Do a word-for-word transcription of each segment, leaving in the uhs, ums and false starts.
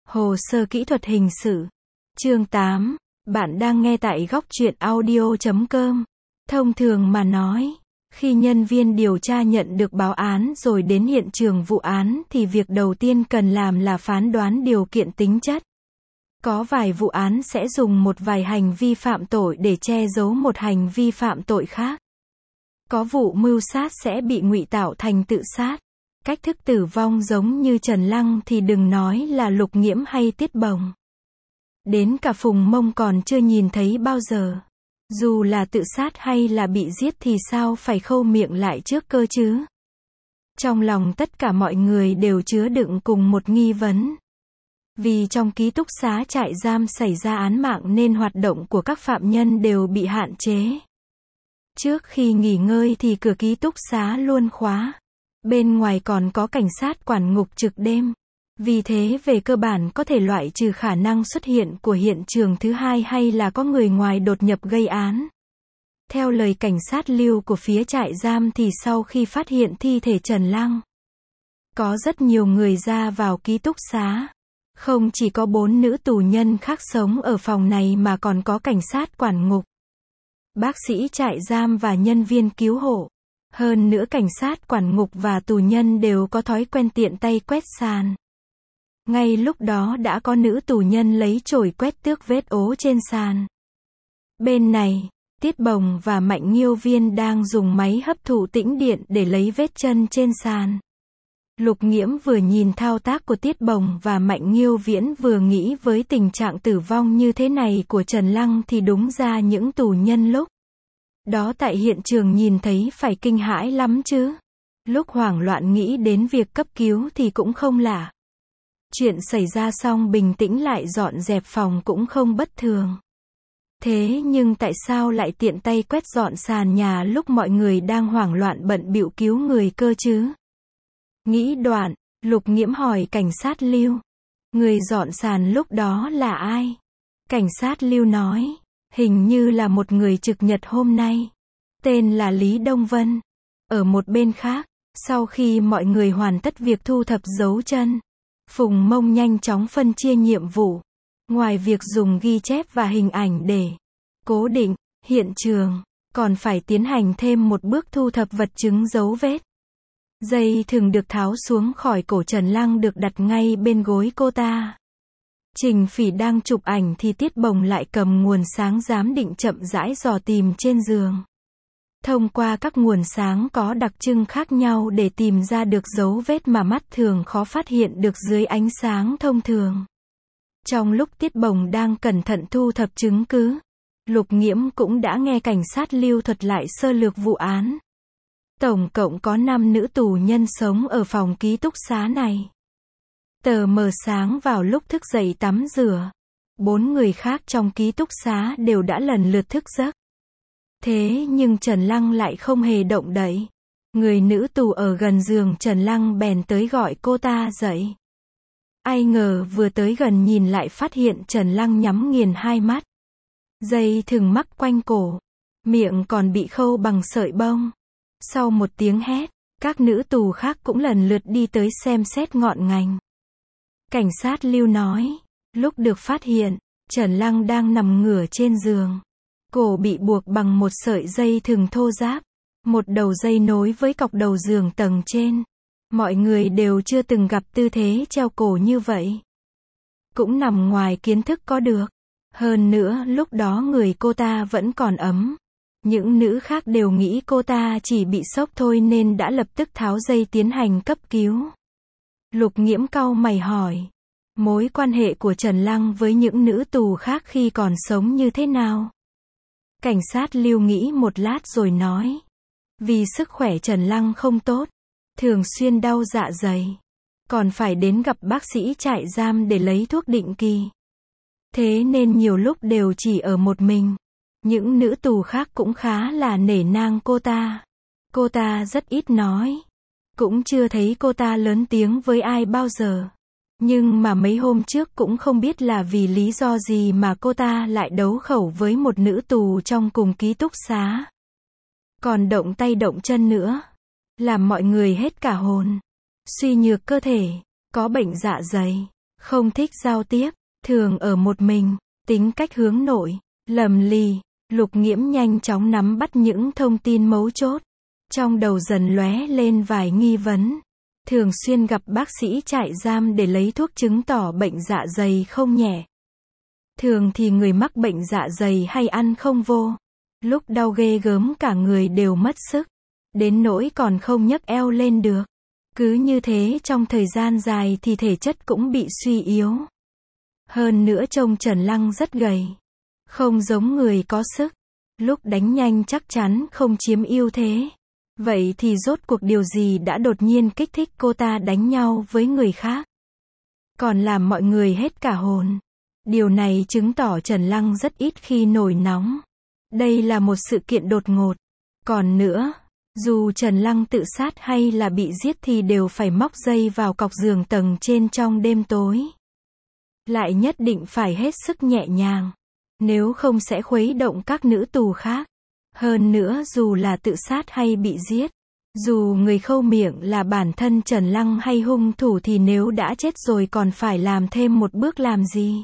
Hồ sơ kỹ thuật hình sự. Chương tám. Bạn đang nghe tại góc truyện audio chấm com. Thông thường mà nói, khi nhân viên điều tra nhận được báo án rồi đến hiện trường vụ án thì việc đầu tiên cần làm là phán đoán điều kiện tính chất. Có vài vụ án sẽ dùng một vài hành vi phạm tội để che giấu một hành vi phạm tội khác. Có vụ mưu sát sẽ bị ngụy tạo thành tự sát. Cách thức tử vong giống như Trần Lăng thì đừng nói là Lục Nghiễm hay Tiết Bồng. Đến cả Phùng Mông còn chưa nhìn thấy bao giờ. Dù là tự sát hay là bị giết thì sao phải khâu miệng lại trước cơ chứ? Trong lòng tất cả mọi người đều chứa đựng cùng một nghi vấn. Vì trong ký túc xá trại giam xảy ra án mạng nên hoạt động của các phạm nhân đều bị hạn chế. Trước khi nghỉ ngơi thì cửa ký túc xá luôn khóa. Bên ngoài còn có cảnh sát quản ngục trực đêm. Vì thế về cơ bản có thể loại trừ khả năng xuất hiện của hiện trường thứ hai hay là có người ngoài đột nhập gây án. Theo lời cảnh sát lưu của phía trại giam thì sau khi phát hiện thi thể Trần Lăng, có rất nhiều người ra vào ký túc xá. Không chỉ có bốn nữ tù nhân khác sống ở phòng này mà còn có cảnh sát quản ngục, bác sĩ trại giam và nhân viên cứu hộ. Hơn nữa cảnh sát quản ngục và tù nhân đều có thói quen tiện tay quét sàn. Ngay lúc đó đã có nữ tù nhân lấy chổi quét tước vết ố trên sàn. Bên này, Tiết Bồng và Mạnh Nghiêu Viên đang dùng máy hấp thụ tĩnh điện để lấy vết chân trên sàn. Lục Nghiễm vừa nhìn thao tác của Tiết Bồng và Mạnh Nghiêu Viễn vừa nghĩ với tình trạng tử vong như thế này của Trần Lăng thì đúng ra những tù nhân lúc đó tại hiện trường nhìn thấy phải kinh hãi lắm chứ. Lúc hoảng loạn nghĩ đến việc cấp cứu thì cũng không lạ. Chuyện xảy ra xong bình tĩnh lại dọn dẹp phòng cũng không bất thường. Thế nhưng tại sao lại tiện tay quét dọn sàn nhà lúc mọi người đang hoảng loạn bận bịu cứu người cơ chứ? Nghĩ đoạn, Lục Nghiễm hỏi cảnh sát Lưu. Người dọn sàn lúc đó là ai? Cảnh sát Lưu nói, hình như là một người trực nhật hôm nay. Tên là Lý Đông Vân. Ở một bên khác, sau khi mọi người hoàn tất việc thu thập dấu chân, Phùng Mông nhanh chóng phân chia nhiệm vụ. Ngoài việc dùng ghi chép và hình ảnh để cố định hiện trường, còn phải tiến hành thêm một bước thu thập vật chứng dấu vết. Dây thừng được tháo xuống khỏi cổ Trần Lăng được đặt ngay bên gối cô ta. Trình Phỉ đang chụp ảnh thì Tiết Bồng lại cầm nguồn sáng giám định chậm rãi dò tìm trên giường. Thông qua các nguồn sáng có đặc trưng khác nhau để tìm ra được dấu vết mà mắt thường khó phát hiện được dưới ánh sáng thông thường. Trong lúc Tiết Bồng đang cẩn thận thu thập chứng cứ, Lục Nghiễm cũng đã nghe cảnh sát Lưu thuật lại sơ lược vụ án. Tổng cộng có năm nữ tù nhân sống ở phòng ký túc xá này. Tờ mờ sáng vào lúc thức dậy tắm rửa. Bốn người khác trong ký túc xá đều đã lần lượt thức giấc. Thế nhưng Trần Lăng lại không hề động đậy. Người nữ tù ở gần giường Trần Lăng bèn tới gọi cô ta dậy. Ai ngờ vừa tới gần nhìn lại phát hiện Trần Lăng nhắm nghiền hai mắt. Dây thừng mắc quanh cổ. Miệng còn bị khâu bằng sợi bông. Sau một tiếng hét, các nữ tù khác cũng lần lượt đi tới xem xét ngọn ngành. Cảnh sát Lưu nói, lúc được phát hiện, Trần Lăng đang nằm ngửa trên giường. Cổ bị buộc bằng một sợi dây thừng thô ráp. Một đầu dây nối với cọc đầu giường tầng trên. Mọi người đều chưa từng gặp tư thế treo cổ như vậy. Cũng nằm ngoài kiến thức có được. Hơn nữa, lúc đó người cô ta vẫn còn ấm. Những nữ khác đều nghĩ cô ta chỉ bị sốc thôi nên đã lập tức tháo dây tiến hành cấp cứu. Lục Nghiễm cau mày hỏi, mối quan hệ của Trần Lăng với những nữ tù khác khi còn sống như thế nào? Cảnh sát Lưu nghĩ một lát rồi nói, vì sức khỏe Trần Lăng không tốt, thường xuyên đau dạ dày, còn phải đến gặp bác sĩ trại giam để lấy thuốc định kỳ. Thế nên nhiều lúc đều chỉ ở một mình. Những nữ tù khác cũng khá là nể nang cô ta. Cô ta rất ít nói. Cũng chưa thấy cô ta lớn tiếng với ai bao giờ. Nhưng mà mấy hôm trước cũng không biết là vì lý do gì mà cô ta lại đấu khẩu với một nữ tù trong cùng ký túc xá. Còn động tay động chân nữa. Làm mọi người hết cả hồn. Suy nhược cơ thể, có bệnh dạ dày, không thích giao tiếp, thường ở một mình, tính cách hướng nội, lầm lì. Lục Nghiễm nhanh chóng nắm bắt những thông tin mấu chốt. Trong đầu dần lóe lên vài nghi vấn. Thường xuyên gặp bác sĩ trại giam để lấy thuốc chứng tỏ bệnh dạ dày không nhẹ. Thường thì người mắc bệnh dạ dày hay ăn không vô. Lúc đau ghê gớm cả người đều mất sức. Đến nỗi còn không nhấc eo lên được. Cứ như thế trong thời gian dài thì thể chất cũng bị suy yếu. Hơn nữa trông Trần Lăng rất gầy. Không giống người có sức. Lúc đánh nhanh chắc chắn không chiếm ưu thế. Vậy thì rốt cuộc điều gì đã đột nhiên kích thích cô ta đánh nhau với người khác? Còn làm mọi người hết cả hồn. Điều này chứng tỏ Trần Lăng rất ít khi nổi nóng. Đây là một sự kiện đột ngột. Còn nữa, dù Trần Lăng tự sát hay là bị giết thì đều phải móc dây vào cọc giường tầng trên trong đêm tối. Lại nhất định phải hết sức nhẹ nhàng. Nếu không sẽ khuấy động các nữ tù khác. Hơn nữa dù là tự sát hay bị giết, dù người khâu miệng là bản thân Trần Lăng hay hung thủ thì nếu đã chết rồi còn phải làm thêm một bước làm gì?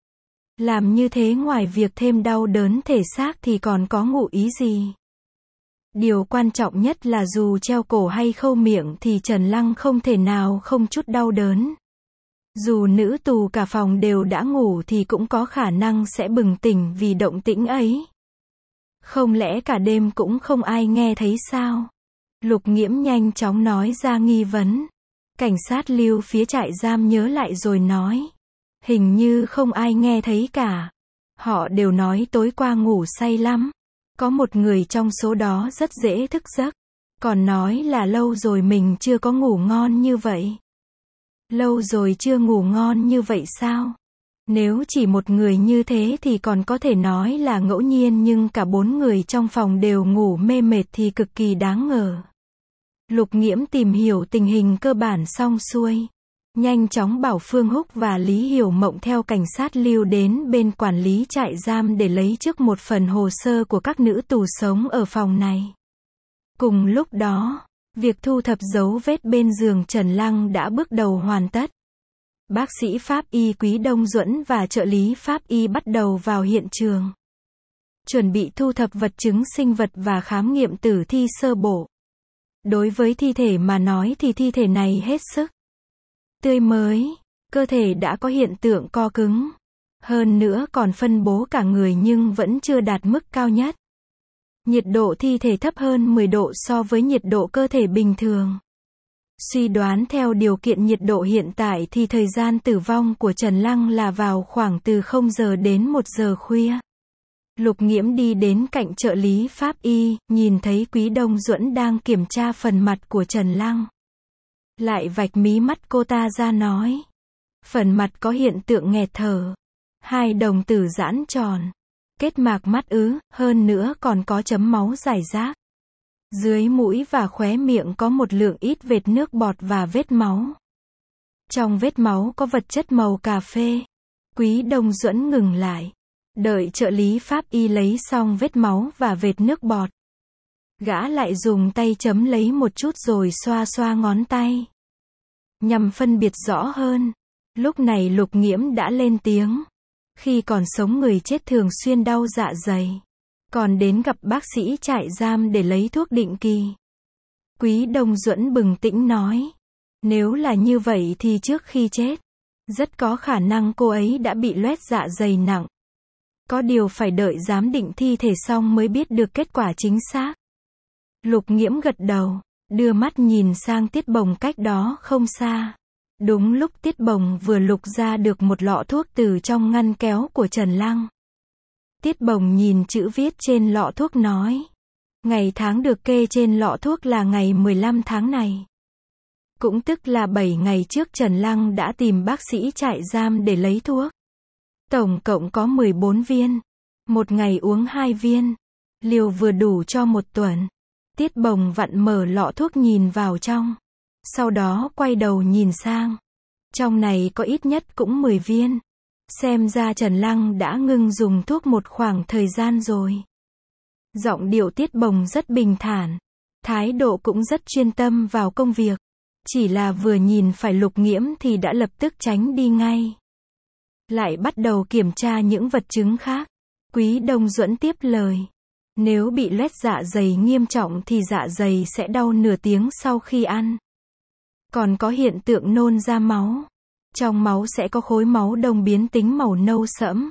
Làm như thế ngoài việc thêm đau đớn thể xác thì còn có ngụ ý gì? Điều quan trọng nhất là dù treo cổ hay khâu miệng thì Trần Lăng không thể nào không chút đau đớn. Dù nữ tù cả phòng đều đã ngủ thì cũng có khả năng sẽ bừng tỉnh vì động tĩnh ấy. Không lẽ cả đêm cũng không ai nghe thấy sao? Lục Nghiễm nhanh chóng nói ra nghi vấn. Cảnh sát Lưu phía trại giam nhớ lại rồi nói. Hình như không ai nghe thấy cả. Họ đều nói tối qua ngủ say lắm. Có một người trong số đó rất dễ thức giấc. Còn nói là lâu rồi mình chưa có ngủ ngon như vậy. Lâu rồi chưa ngủ ngon như vậy sao? Nếu chỉ một người như thế thì còn có thể nói là ngẫu nhiên nhưng cả bốn người trong phòng đều ngủ mê mệt thì cực kỳ đáng ngờ. Lục Nghiễm tìm hiểu tình hình cơ bản xong xuôi. Nhanh chóng bảo Phương Húc và Lý Hiểu Mộng theo cảnh sát Lưu đến bên quản lý trại giam để lấy trước một phần hồ sơ của các nữ tù sống ở phòng này. Cùng lúc đó, việc thu thập dấu vết bên giường Trần Lăng đã bước đầu hoàn tất. Bác sĩ pháp y Quý Đông Duẫn và trợ lý pháp y bắt đầu vào hiện trường. Chuẩn bị thu thập vật chứng sinh vật và khám nghiệm tử thi sơ bộ. Đối với thi thể mà nói thì thi thể này hết sức tươi mới, cơ thể đã có hiện tượng co cứng. Hơn nữa còn phân bố cả người nhưng vẫn chưa đạt mức cao nhất. Nhiệt độ thi thể thấp hơn mười độ so với nhiệt độ cơ thể bình thường. Suy đoán theo điều kiện nhiệt độ hiện tại thì thời gian tử vong của Trần Lăng là vào khoảng từ không giờ đến một giờ khuya. Lục Nghiễm đi đến cạnh trợ lý pháp y, nhìn thấy Quý Đông Duẫn đang kiểm tra phần mặt của Trần Lăng. Lại vạch mí mắt cô ta ra nói. Phần mặt có hiện tượng nghẹt thở. Hai đồng tử giãn tròn. Kết mạc mắt ứ, hơn nữa còn có chấm máu rải rác. Dưới mũi và khóe miệng có một lượng ít vệt nước bọt và vết máu. Trong vết máu có vật chất màu cà phê. Quý Đông Duẫn ngừng lại. Đợi trợ lý pháp y lấy xong vết máu và vệt nước bọt. Gã lại dùng tay chấm lấy một chút rồi xoa xoa ngón tay. Nhằm phân biệt rõ hơn. Lúc này Lục Nghiễm đã lên tiếng. Khi còn sống người chết thường xuyên đau dạ dày. Còn đến gặp bác sĩ trại giam để lấy thuốc định kỳ. Quý Đông Duẫn bừng tỉnh nói. Nếu là như vậy thì trước khi chết, rất có khả năng cô ấy đã bị loét dạ dày nặng. Có điều phải đợi giám định thi thể xong mới biết được kết quả chính xác. Lục Nghiễm gật đầu, đưa mắt nhìn sang Tiết Bồng cách đó không xa. Đúng lúc Tiết Bồng vừa lục ra được một lọ thuốc từ trong ngăn kéo của Trần Lăng. Tiết Bồng nhìn chữ viết trên lọ thuốc nói. Ngày tháng được kê trên lọ thuốc là ngày mười lăm tháng này. Cũng tức là bảy ngày trước Trần Lăng đã tìm bác sĩ trại giam để lấy thuốc. Tổng cộng có mười bốn viên. Một ngày uống hai viên. Liều vừa đủ cho một tuần. Tiết Bồng vặn mở lọ thuốc nhìn vào trong. Sau đó quay đầu nhìn sang. Trong này có ít nhất cũng mười viên. Xem ra Trần Lăng đã ngưng dùng thuốc một khoảng thời gian rồi. Giọng điệu Tiết Bồng rất bình thản. Thái độ cũng rất chuyên tâm vào công việc. Chỉ là vừa nhìn phải Lục Nghiễm thì đã lập tức tránh đi ngay. Lại bắt đầu kiểm tra những vật chứng khác. Quý Đông Duẫn tiếp lời. Nếu bị loét dạ dày nghiêm trọng thì dạ dày sẽ đau nửa tiếng sau khi ăn. Còn có hiện tượng nôn ra máu. Trong máu sẽ có khối máu đông biến tính màu nâu sẫm.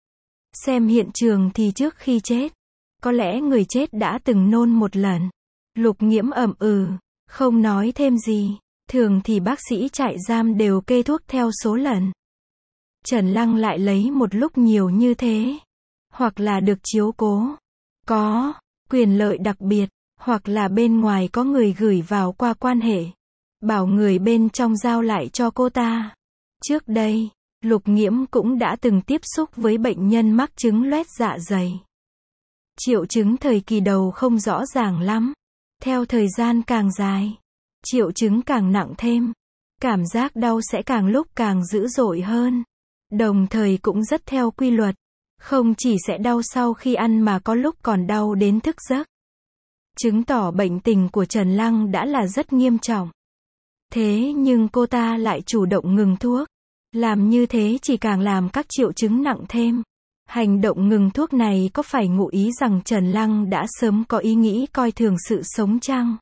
Xem hiện trường thì trước khi chết, có lẽ người chết đã từng nôn một lần. Lục Nghiễm ậm ừ, không nói thêm gì. Thường thì bác sĩ trại giam đều kê thuốc theo số lần. Trần Lăng lại lấy một lúc nhiều như thế. Hoặc là được chiếu cố. Có quyền lợi đặc biệt. Hoặc là bên ngoài có người gửi vào qua quan hệ. Bảo người bên trong giao lại cho cô ta. Trước đây, Lục Nghiễm cũng đã từng tiếp xúc với bệnh nhân mắc chứng loét dạ dày. Triệu chứng thời kỳ đầu không rõ ràng lắm. Theo thời gian càng dài, triệu chứng càng nặng thêm. Cảm giác đau sẽ càng lúc càng dữ dội hơn. Đồng thời cũng rất theo quy luật. Không chỉ sẽ đau sau khi ăn mà có lúc còn đau đến thức giấc. Chứng tỏ bệnh tình của Trần Lăng đã là rất nghiêm trọng. Thế nhưng cô ta lại chủ động ngừng thuốc. Làm như thế chỉ càng làm các triệu chứng nặng thêm. Hành động ngừng thuốc này có phải ngụ ý rằng Trần Lăng đã sớm có ý nghĩ coi thường sự sống chăng?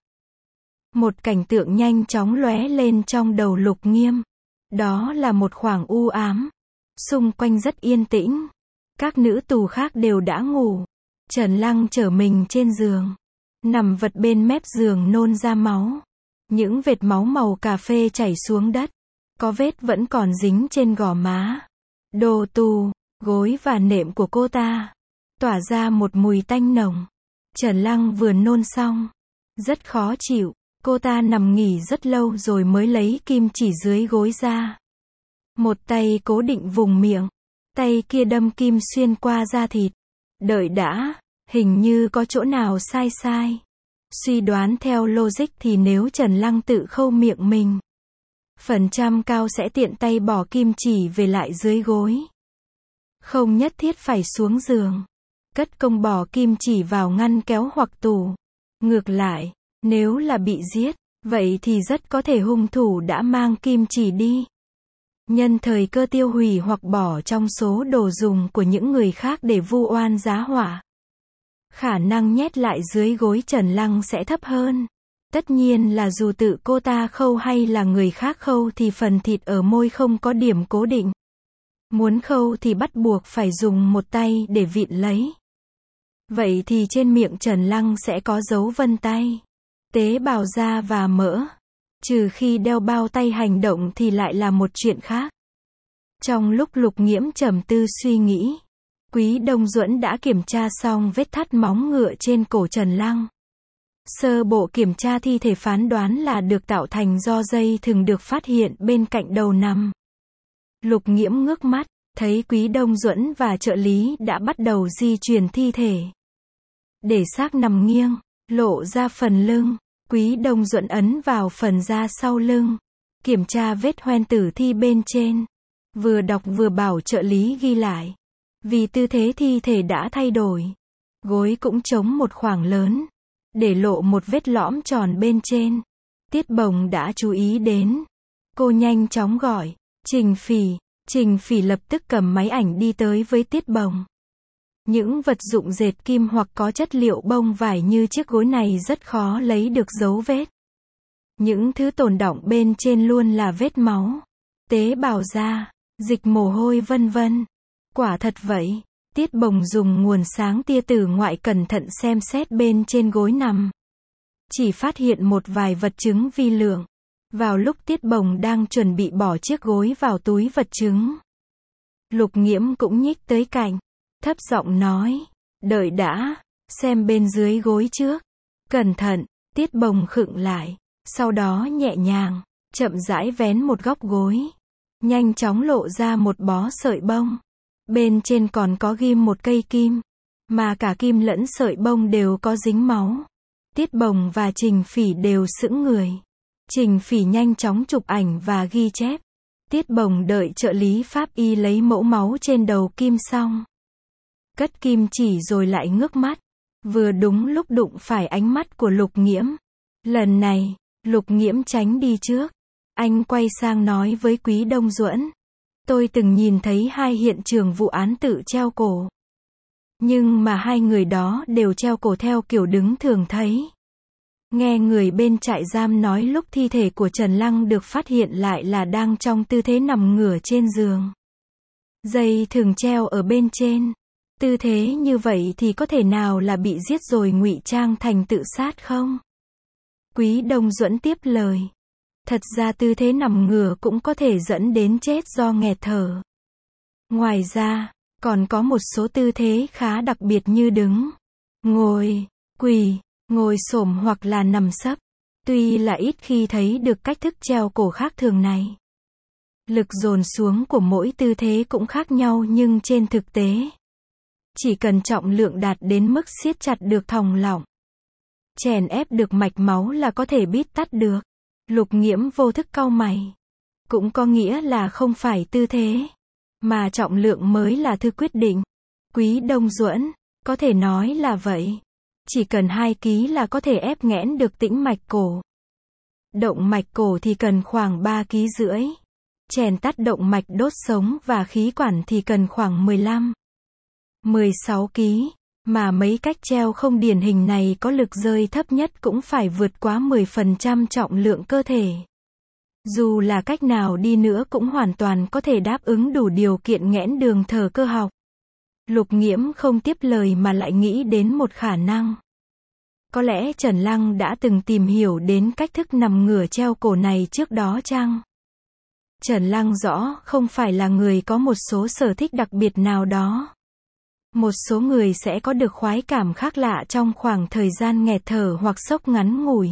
Một cảnh tượng nhanh chóng lóe lên trong đầu Lục Nghiễm. Đó là một khoảng u ám. Xung quanh rất yên tĩnh. Các nữ tù khác đều đã ngủ. Trần Lăng trở mình trên giường. Nằm vật bên mép giường nôn ra máu. Những vệt máu màu cà phê chảy xuống đất. Có vết vẫn còn dính trên gò má. Đồ tù, gối và nệm của cô ta tỏa ra một mùi tanh nồng. Trần Lăng vừa nôn xong. Rất khó chịu. Cô ta nằm nghỉ rất lâu rồi mới lấy kim chỉ dưới gối ra. Một tay cố định vùng miệng. Tay kia đâm kim xuyên qua da thịt. Đợi đã, hình như có chỗ nào sai sai. Suy đoán theo logic thì nếu Trần Lăng tự khâu miệng mình, phần trăm cao sẽ tiện tay bỏ kim chỉ về lại dưới gối. Không nhất thiết phải xuống giường. Cất công bỏ kim chỉ vào ngăn kéo hoặc tủ. Ngược lại, nếu là bị giết, vậy thì rất có thể hung thủ đã mang kim chỉ đi. Nhân thời cơ tiêu hủy hoặc bỏ trong số đồ dùng của những người khác để vu oan giá họa. Khả năng nhét lại dưới gối Trần Lăng sẽ thấp hơn. Tất nhiên là dù tự cô ta khâu hay là người khác khâu thì phần thịt ở môi không có điểm cố định. Muốn khâu thì bắt buộc phải dùng một tay để vịn lấy. Vậy thì trên miệng Trần Lăng sẽ có dấu vân tay, tế bào da và mỡ. Trừ khi đeo bao tay hành động thì lại là một chuyện khác. Trong lúc Lục Nghiễm trầm tư suy nghĩ, Quý Đông Duẫn đã kiểm tra xong vết thắt móng ngựa trên cổ Trần Lăng. Sơ bộ kiểm tra thi thể phán đoán là được tạo thành do dây thừng được phát hiện bên cạnh đầu nằm. Lục Nghiễm ngước mắt, thấy Quý Đông Duẫn và trợ lý đã bắt đầu di chuyển thi thể. Để xác nằm nghiêng, lộ ra phần lưng. Quý Đông Duẫn ấn vào phần da sau lưng. Kiểm tra vết hoen tử thi bên trên. Vừa đọc vừa bảo trợ lý ghi lại. Vì tư thế thi thể đã thay đổi. Gối cũng trống một khoảng lớn. Để lộ một vết lõm tròn bên trên. Tiết Bồng đã chú ý đến. Cô nhanh chóng gọi. Trình Phỉ. Trình Phỉ lập tức cầm máy ảnh đi tới với Tiết Bồng. Những vật dụng dệt kim hoặc có chất liệu bông vải như chiếc gối này rất khó lấy được dấu vết. Những thứ tồn đọng bên trên luôn là vết máu, tế bào da, dịch mồ hôi vân vân. Quả thật vậy. Tiết Bồng dùng nguồn sáng tia tử ngoại cẩn thận xem xét bên trên gối nằm. Chỉ phát hiện một vài vật chứng vi lượng. Vào lúc Tiết Bồng đang chuẩn bị bỏ chiếc gối vào túi vật chứng, Lục Nghiễm cũng nhích tới cạnh, thấp giọng nói, đợi đã, xem bên dưới gối trước. Cẩn thận. Tiết Bồng khựng lại, sau đó nhẹ nhàng, chậm rãi vén một góc gối. Nhanh chóng lộ ra một bó sợi bông. Bên trên còn có ghim một cây kim, mà cả kim lẫn sợi bông đều có dính máu. Tiết Bồng và Trình Phỉ đều sững người. Trình Phỉ nhanh chóng chụp ảnh và ghi chép. Tiết Bồng đợi trợ lý pháp y lấy mẫu máu trên đầu kim xong, cất kim chỉ rồi lại ngước mắt. Vừa đúng lúc đụng phải ánh mắt của Lục Nghiễm. Lần này, Lục Nghiễm tránh đi trước. Anh quay sang nói với Quý Đông Duẫn. Tôi từng nhìn thấy hai hiện trường vụ án tự treo cổ. Nhưng mà hai người đó đều treo cổ theo kiểu đứng thường thấy. Nghe người bên trại giam nói lúc thi thể của Trần Lăng được phát hiện lại là đang trong tư thế nằm ngửa trên giường. Dây thừng treo ở bên trên. Tư thế như vậy thì có thể nào là bị giết rồi ngụy trang thành tự sát không? Quý Đông Duẫn tiếp lời. Thật ra tư thế nằm ngửa cũng có thể dẫn đến chết do nghẹt thở. Ngoài ra, còn có một số tư thế khá đặc biệt như đứng, ngồi, quỳ, ngồi xổm hoặc là nằm sấp. Tuy là ít khi thấy được cách thức treo cổ khác thường này. Lực dồn xuống của mỗi tư thế cũng khác nhau nhưng trên thực tế, chỉ cần trọng lượng đạt đến mức siết chặt được thòng lọng, chèn ép được mạch máu là có thể bít tắt được. Lục Nghiễm vô thức cau mày. Cũng có nghĩa là không phải tư thế, mà trọng lượng mới là thứ quyết định. Quý Đông Duẫn, có thể nói là vậy. Chỉ cần hai ký là có thể ép nghẽn được tĩnh mạch cổ. Động mạch cổ thì cần khoảng ba ký rưỡi. Chèn tắt động mạch đốt sống và khí quản thì cần khoảng mười lăm, mười sáu ký. Mà mấy cách treo không điển hình này có lực rơi thấp nhất cũng phải vượt quá mười phần trăm trọng lượng cơ thể. Dù là cách nào đi nữa cũng hoàn toàn có thể đáp ứng đủ điều kiện nghẽn đường thở cơ học. Lục Nghiễm không tiếp lời mà lại nghĩ đến một khả năng. Có lẽ Trần Lăng đã từng tìm hiểu đến cách thức nằm ngửa treo cổ này trước đó chăng? Trần Lăng rõ không phải là người có một số sở thích đặc biệt nào đó. Một số người sẽ có được khoái cảm khác lạ trong khoảng thời gian nghẹt thở hoặc sốc ngắn ngủi.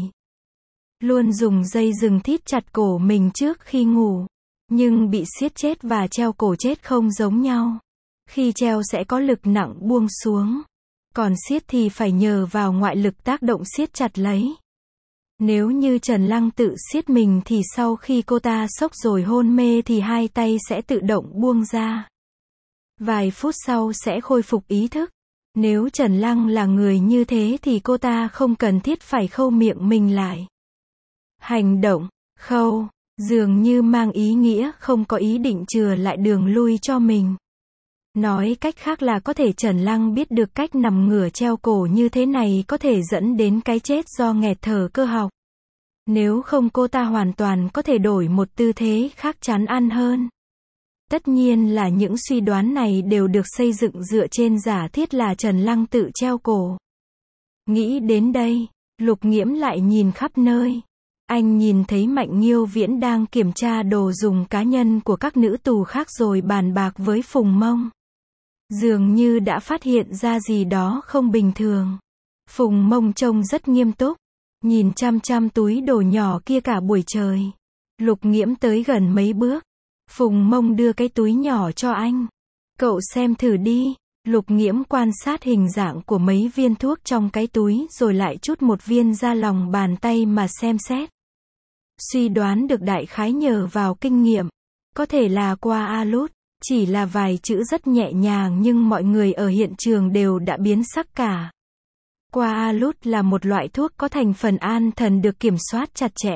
Luôn dùng dây rừng thít chặt cổ mình trước khi ngủ. Nhưng bị siết chết và treo cổ chết không giống nhau. Khi treo sẽ có lực nặng buông xuống. Còn siết thì phải nhờ vào ngoại lực tác động siết chặt lấy. Nếu như Trần Lăng tự siết mình thì sau khi cô ta sốc rồi hôn mê thì hai tay sẽ tự động buông ra. Vài phút sau sẽ khôi phục ý thức. Nếu Trần Lăng là người như thế thì cô ta không cần thiết phải khâu miệng mình lại. Hành động, khâu, dường như mang ý nghĩa không có ý định chừa lại đường lui cho mình. Nói cách khác là có thể Trần Lăng biết được cách nằm ngửa treo cổ như thế này có thể dẫn đến cái chết do nghẹt thở cơ học. Nếu không cô ta hoàn toàn có thể đổi một tư thế khác chắn ăn hơn. Tất nhiên là những suy đoán này đều được xây dựng dựa trên giả thiết là Trần Lăng tự treo cổ. Nghĩ đến đây, Lục Nghiễm lại nhìn khắp nơi. Anh nhìn thấy Mạnh Nghiêu Viễn đang kiểm tra đồ dùng cá nhân của các nữ tù khác rồi bàn bạc với Phùng Mông. Dường như đã phát hiện ra gì đó không bình thường. Phùng Mông trông rất nghiêm túc, nhìn chăm chăm túi đồ nhỏ kia cả buổi trời. Lục Nghiễm tới gần mấy bước. Phùng Mông đưa cái túi nhỏ cho anh. Cậu xem thử đi. Lục Nghiễm quan sát hình dạng của mấy viên thuốc trong cái túi rồi lại chút một viên ra lòng bàn tay mà xem xét. Suy đoán được đại khái nhờ vào kinh nghiệm. Có thể là qua alut. Chỉ là vài chữ rất nhẹ nhàng nhưng mọi người ở hiện trường đều đã biến sắc cả. Qua alut là một loại thuốc có thành phần an thần được kiểm soát chặt chẽ.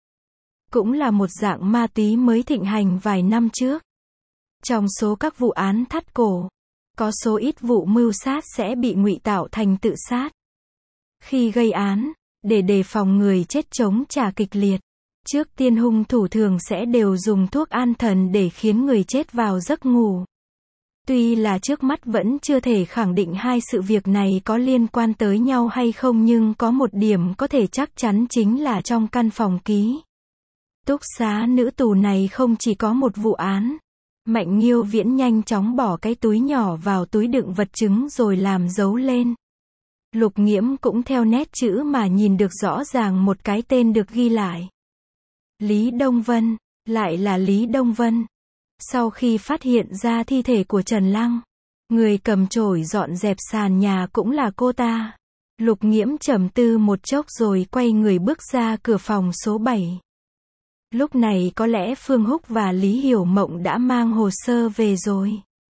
Cũng là một dạng ma túy mới thịnh hành vài năm trước. Trong số các vụ án thắt cổ, có số ít vụ mưu sát sẽ bị ngụy tạo thành tự sát. Khi gây án, để đề phòng người chết chống trả kịch liệt, trước tiên hung thủ thường sẽ đều dùng thuốc an thần để khiến người chết vào giấc ngủ. Tuy là trước mắt vẫn chưa thể khẳng định hai sự việc này có liên quan tới nhau hay không nhưng có một điểm có thể chắc chắn chính là trong căn phòng ký túc xá nữ tù này không chỉ có một vụ án. Mạnh Nghiêu Viễn nhanh chóng bỏ cái túi nhỏ vào túi đựng vật chứng rồi làm dấu lên. Lục Nghiễm cũng theo nét chữ mà nhìn được rõ ràng một cái tên được ghi lại. Lý Đông Vân, lại là Lý Đông Vân. Sau khi phát hiện ra thi thể của Trần Lăng, người cầm chổi dọn dẹp sàn nhà cũng là cô ta. Lục Nghiễm trầm tư một chốc rồi quay người bước ra cửa phòng số bảy. Lúc này có lẽ Phương Húc và Lý Hiểu Mộng đã mang hồ sơ về rồi.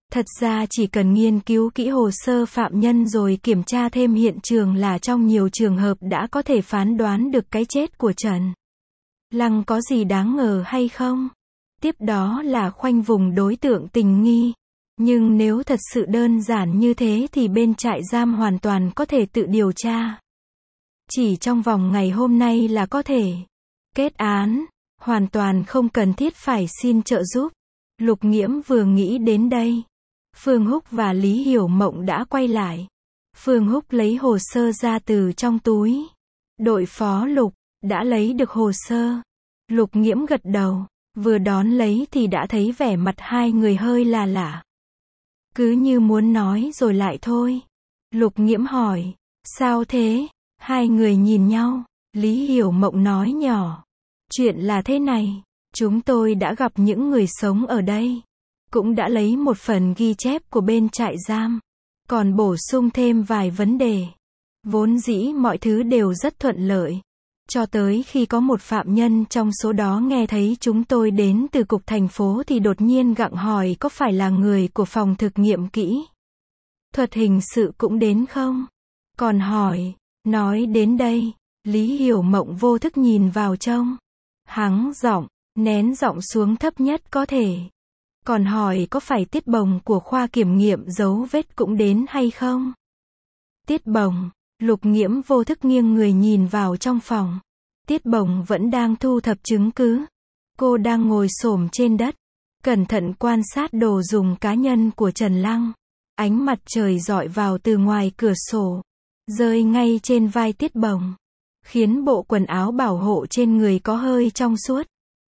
Thật ra chỉ cần nghiên cứu kỹ hồ sơ phạm nhân rồi kiểm tra thêm hiện trường là trong nhiều trường hợp đã có thể phán đoán được cái chết của Trần Lăng có gì đáng ngờ hay không. Tiếp đó là khoanh vùng đối tượng tình nghi. Nhưng nếu thật sự đơn giản như thế thì bên trại giam hoàn toàn có thể tự điều tra. Chỉ trong vòng ngày hôm nay là có thể kết án, hoàn toàn không cần thiết phải xin trợ giúp. Lục Nghiễm vừa nghĩ đến đây, Phương Húc và Lý Hiểu Mộng đã quay lại. Phương Húc lấy hồ sơ ra từ trong túi. Đội phó Lục đã lấy được hồ sơ. Lục Nghiễm gật đầu, vừa đón lấy thì đã thấy vẻ mặt hai người hơi là lạ. Cứ như muốn nói rồi lại thôi. Lục Nghiễm hỏi, sao thế? Hai người nhìn nhau, Lý Hiểu Mộng nói nhỏ. Chuyện là thế này, chúng tôi đã gặp những người sống ở đây. Cũng đã lấy một phần ghi chép của bên trại giam. Còn bổ sung thêm vài vấn đề. Vốn dĩ mọi thứ đều rất thuận lợi. Cho tới khi có một phạm nhân trong số đó nghe thấy chúng tôi đến từ cục thành phố thì đột nhiên gặng hỏi có phải là người của phòng thực nghiệm kỹ thuật hình sự cũng đến không? Còn hỏi, nói đến đây, Lý Hiểu Mộng vô thức nhìn vào trong. Hắng giọng, nén giọng xuống thấp nhất có thể. Còn hỏi có phải Tiết Bồng của khoa kiểm nghiệm dấu vết cũng đến hay không? Tiết Bồng, Lục Nghiễm vô thức nghiêng người nhìn vào trong phòng. Tiết Bồng vẫn đang thu thập chứng cứ. Cô đang ngồi xổm trên đất, cẩn thận quan sát đồ dùng cá nhân của Trần Lăng. Ánh mặt trời rọi vào từ ngoài cửa sổ, rơi ngay trên vai Tiết Bồng, khiến bộ quần áo bảo hộ trên người có hơi trong suốt,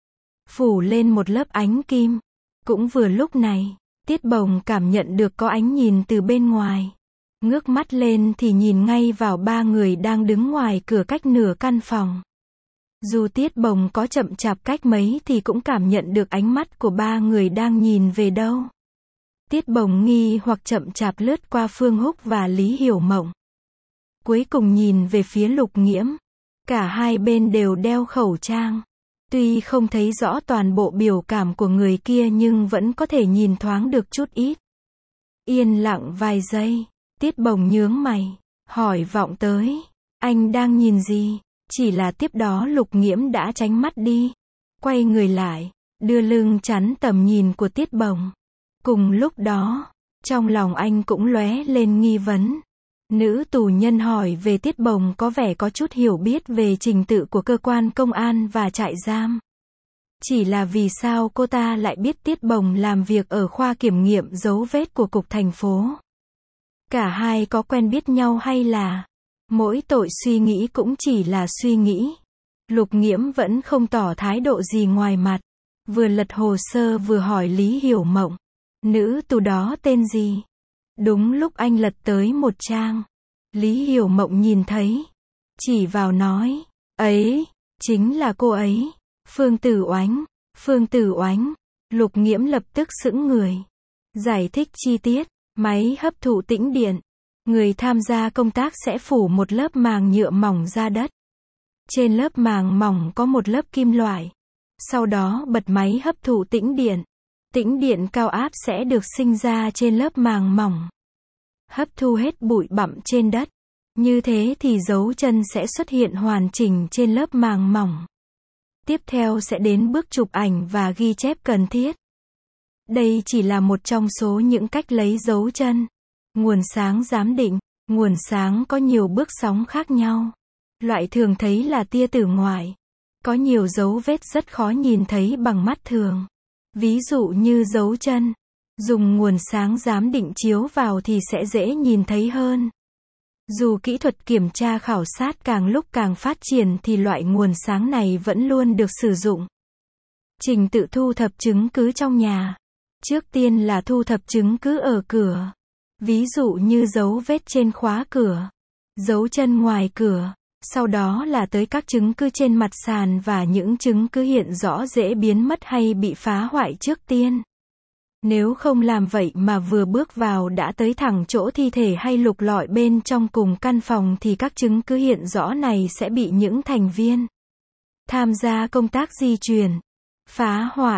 phủ lên một lớp ánh kim. Cũng vừa lúc này, Tiết Bồng cảm nhận được có ánh nhìn từ bên ngoài. Ngước mắt lên thì nhìn ngay vào ba người đang đứng ngoài cửa cách nửa căn phòng. Dù Tiết Bồng có chậm chạp cách mấy thì cũng cảm nhận được ánh mắt của ba người đang nhìn về đâu. Tiết Bồng nghi hoặc chậm chạp lướt qua Phương Húc và Lý Hiểu Mộng. Cuối cùng nhìn về phía Lục Nghiễm. Cả hai bên đều đeo khẩu trang. Tuy không thấy rõ toàn bộ biểu cảm của người kia nhưng vẫn có thể nhìn thoáng được chút ít. Yên lặng vài giây, Tiết Bồng nhướng mày, hỏi vọng tới, anh đang nhìn gì? Chỉ là tiếp đó Lục Nghiễm đã tránh mắt đi, quay người lại, đưa lưng chắn tầm nhìn của Tiết Bồng. Cùng lúc đó, trong lòng anh cũng lóe lên nghi vấn. Nữ tù nhân hỏi về Tiết Bồng có vẻ có chút hiểu biết về trình tự của cơ quan công an và trại giam. Chỉ là vì sao cô ta lại biết Tiết Bồng làm việc ở khoa kiểm nghiệm dấu vết của cục thành phố? Cả hai có quen biết nhau hay là mỗi tội suy nghĩ cũng chỉ là suy nghĩ? Lục Nghiễm vẫn không tỏ thái độ gì ngoài mặt. Vừa lật hồ sơ vừa hỏi Lý Hiểu Mộng, nữ tù đó tên gì? Đúng lúc anh lật tới một trang, Lý Hiểu Mộng nhìn thấy, chỉ vào nói, ấy, chính là cô ấy, Phương Tử Oánh, Phương Tử Oánh. Lục Nghiễm lập tức sững người, giải thích chi tiết, máy hấp thụ tĩnh điện. Người tham gia công tác sẽ phủ một lớp màng nhựa mỏng ra đất. Trên lớp màng mỏng có một lớp kim loại. Sau đó bật máy hấp thụ tĩnh điện. Tĩnh điện cao áp sẽ được sinh ra trên lớp màng mỏng, hấp thu hết bụi bặm trên đất. Như thế thì dấu chân sẽ xuất hiện hoàn chỉnh trên lớp màng mỏng. Tiếp theo sẽ đến bước chụp ảnh và ghi chép cần thiết. Đây chỉ là một trong số những cách lấy dấu chân. Nguồn sáng giám định. Nguồn sáng có nhiều bước sóng khác nhau. Loại thường thấy là tia tử ngoại. Có nhiều dấu vết rất khó nhìn thấy bằng mắt thường. Ví dụ như dấu chân. Dùng nguồn sáng giám định chiếu vào thì sẽ dễ nhìn thấy hơn. Dù kỹ thuật kiểm tra khảo sát càng lúc càng phát triển thì loại nguồn sáng này vẫn luôn được sử dụng. Trình tự thu thập chứng cứ trong nhà. Trước tiên là thu thập chứng cứ ở cửa. Ví dụ như dấu vết trên khóa cửa, dấu chân ngoài cửa. Sau đó là tới các chứng cứ trên mặt sàn và những chứng cứ hiện rõ dễ biến mất hay bị phá hoại trước tiên. Nếu không làm vậy mà vừa bước vào đã tới thẳng chỗ thi thể hay lục lọi bên trong cùng căn phòng thì các chứng cứ hiện rõ này sẽ bị những thành viên tham gia công tác di chuyển, phá hoại.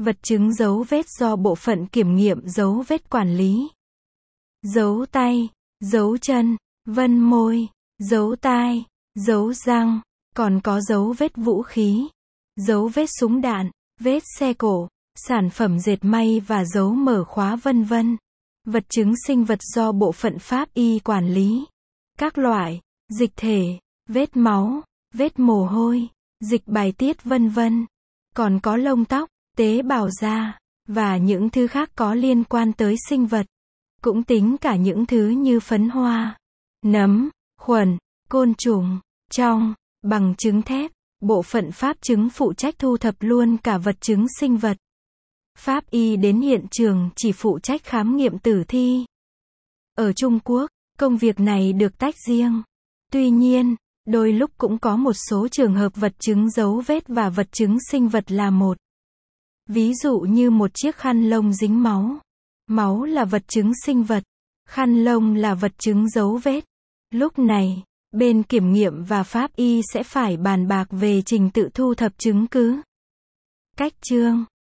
Vật chứng dấu vết do bộ phận kiểm nghiệm dấu vết quản lý. Dấu tay, dấu chân, vân môi, dấu tai, dấu răng, còn có dấu vết vũ khí, dấu vết súng đạn, vết xe cổ, sản phẩm dệt may và dấu mở khóa vân vân. Vật chứng sinh vật do bộ phận pháp y quản lý. Các loại, dịch thể, vết máu, vết mồ hôi, dịch bài tiết vân vân. Còn có lông tóc, tế bào da, và những thứ khác có liên quan tới sinh vật. Cũng tính cả những thứ như phấn hoa, nấm, khuẩn, côn trùng. Trong bằng chứng thép, bộ phận pháp chứng phụ trách thu thập luôn cả vật chứng sinh vật. Pháp y đến hiện trường chỉ phụ trách khám nghiệm tử thi. Ở Trung Quốc, công việc này được tách riêng. Tuy nhiên, đôi lúc cũng có một số trường hợp vật chứng dấu vết và vật chứng sinh vật là một. Ví dụ như một chiếc khăn lông dính máu. Máu là vật chứng sinh vật, khăn lông là vật chứng dấu vết. Lúc này, bên kiểm nghiệm và pháp y sẽ phải bàn bạc về trình tự thu thập chứng cứ. Cách chương